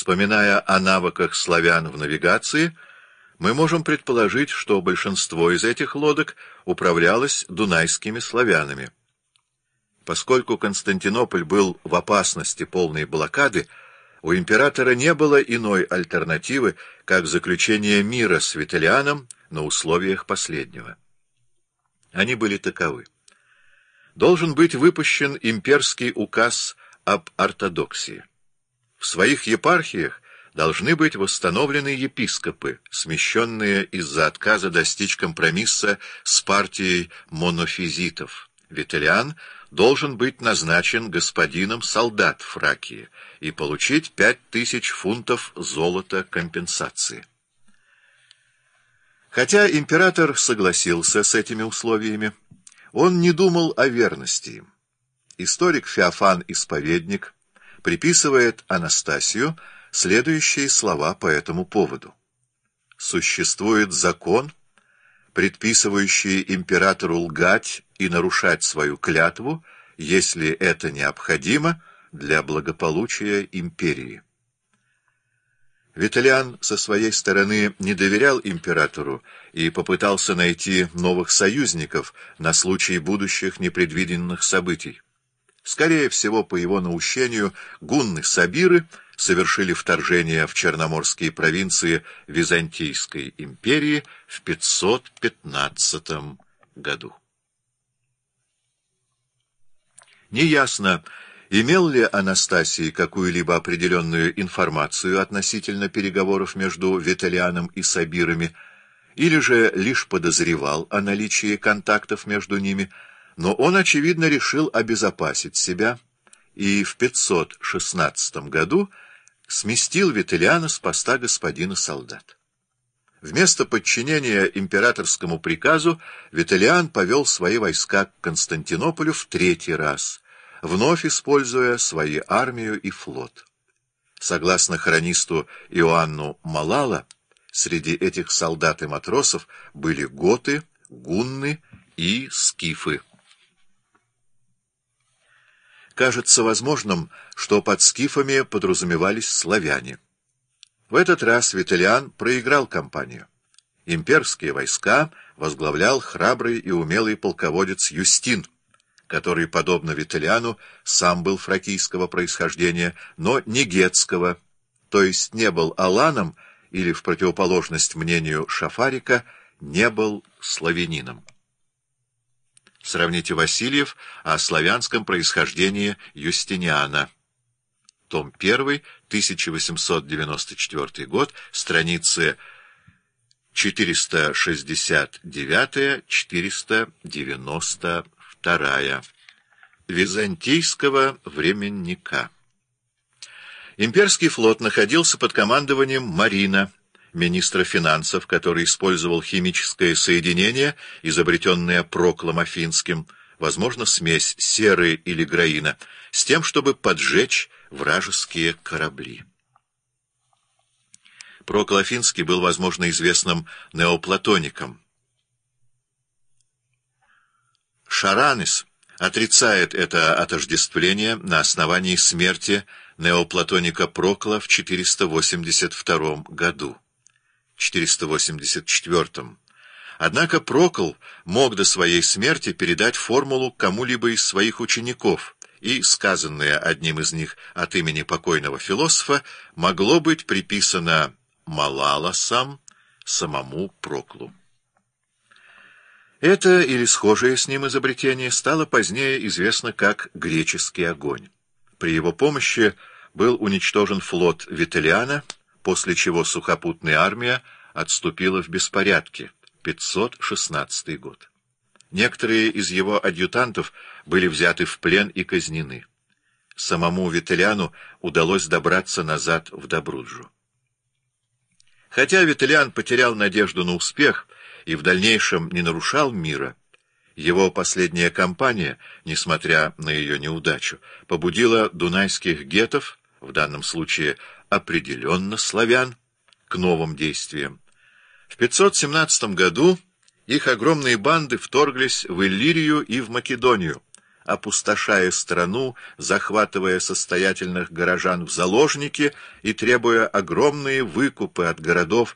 Вспоминая о навыках славян в навигации, мы можем предположить, что большинство из этих лодок управлялось дунайскими славянами. Поскольку Константинополь был в опасности полной блокады, у императора не было иной альтернативы, как заключение мира с Вителианом на условиях последнего. Они были таковы. Должен быть выпущен имперский указ об ортодоксии. В своих епархиях должны быть восстановлены епископы, смещенные из-за отказа достичь компромисса с партией монофизитов. Вителиан должен быть назначен господином солдат Фракии и получить 5000 фунтов золота компенсации. Хотя император согласился с этими условиями, он не думал о верности им. Историк Феофан Исповедник приписывает Анастасию следующие слова по этому поводу. «Существует закон, предписывающий императору лгать и нарушать свою клятву, если это необходимо для благополучия империи». Вителиан со своей стороны не доверял императору и попытался найти новых союзников на случай будущих непредвиденных событий. Скорее всего, по его наущению, гунны-сабиры совершили вторжение в черноморские провинции Византийской империи в 515 году. Неясно, имел ли Анастасий какую-либо определенную информацию относительно переговоров между Вителианом и сабирами, или же лишь подозревал о наличии контактов между ними, но он, очевидно, решил обезопасить себя и в 516 году сместил Вителиана с поста господина солдат. Вместо подчинения императорскому приказу Вителиан повел свои войска к Константинополю в 3-й раз, вновь используя свои армию и флот. Согласно хронисту Иоанну Малала, среди этих солдат и матросов были готы, гунны и скифы. Кажется возможным, что под скифами подразумевались славяне. В этот раз Вителиан проиграл кампанию. Имперские войска возглавлял храбрый и умелый полководец Юстин, который, подобно Вителиану, сам был фракийского происхождения, но не гетского, то есть не был аланом или, в противоположность мнению Шафарика, не был славянином. Сравните Васильев о славянском происхождении Юстиниана. Том 1, 1894 год, страницы 469-492. Византийского временника. Имперский флот находился под командованием Марина, министра финансов, который использовал химическое соединение, изобретенное Проклом Афинским, возможно, смесь серы или граина, с тем, чтобы поджечь вражеские корабли. Прокл Афинский был, возможно, известным неоплатоником. Шаранис отрицает это отождествление на основании смерти неоплатоника Прокла в 482 году. 484. Однако Прокл мог до своей смерти передать формулу кому-либо из своих учеников, и сказанное одним из них от имени покойного философа могло быть приписано Малаласам самому Проклу. Это или схожее с ним изобретение стало позднее известно как греческий огонь. При его помощи был уничтожен флот Вителиана, после чего сухопутная армия отступила в беспорядке, 516 год. Некоторые из его адъютантов были взяты в плен и казнены. Самому Вителиану удалось добраться назад в Добруджу. Хотя Вителиан потерял надежду на успех и в дальнейшем не нарушал мира, его последняя кампания, несмотря на ее неудачу, побудила дунайских гетов, в данном случае определенно славян, к новым действиям. В 517 году их огромные банды вторглись в Иллирию и в Македонию, опустошая страну, захватывая состоятельных горожан в заложники и требуя огромные выкупы от городов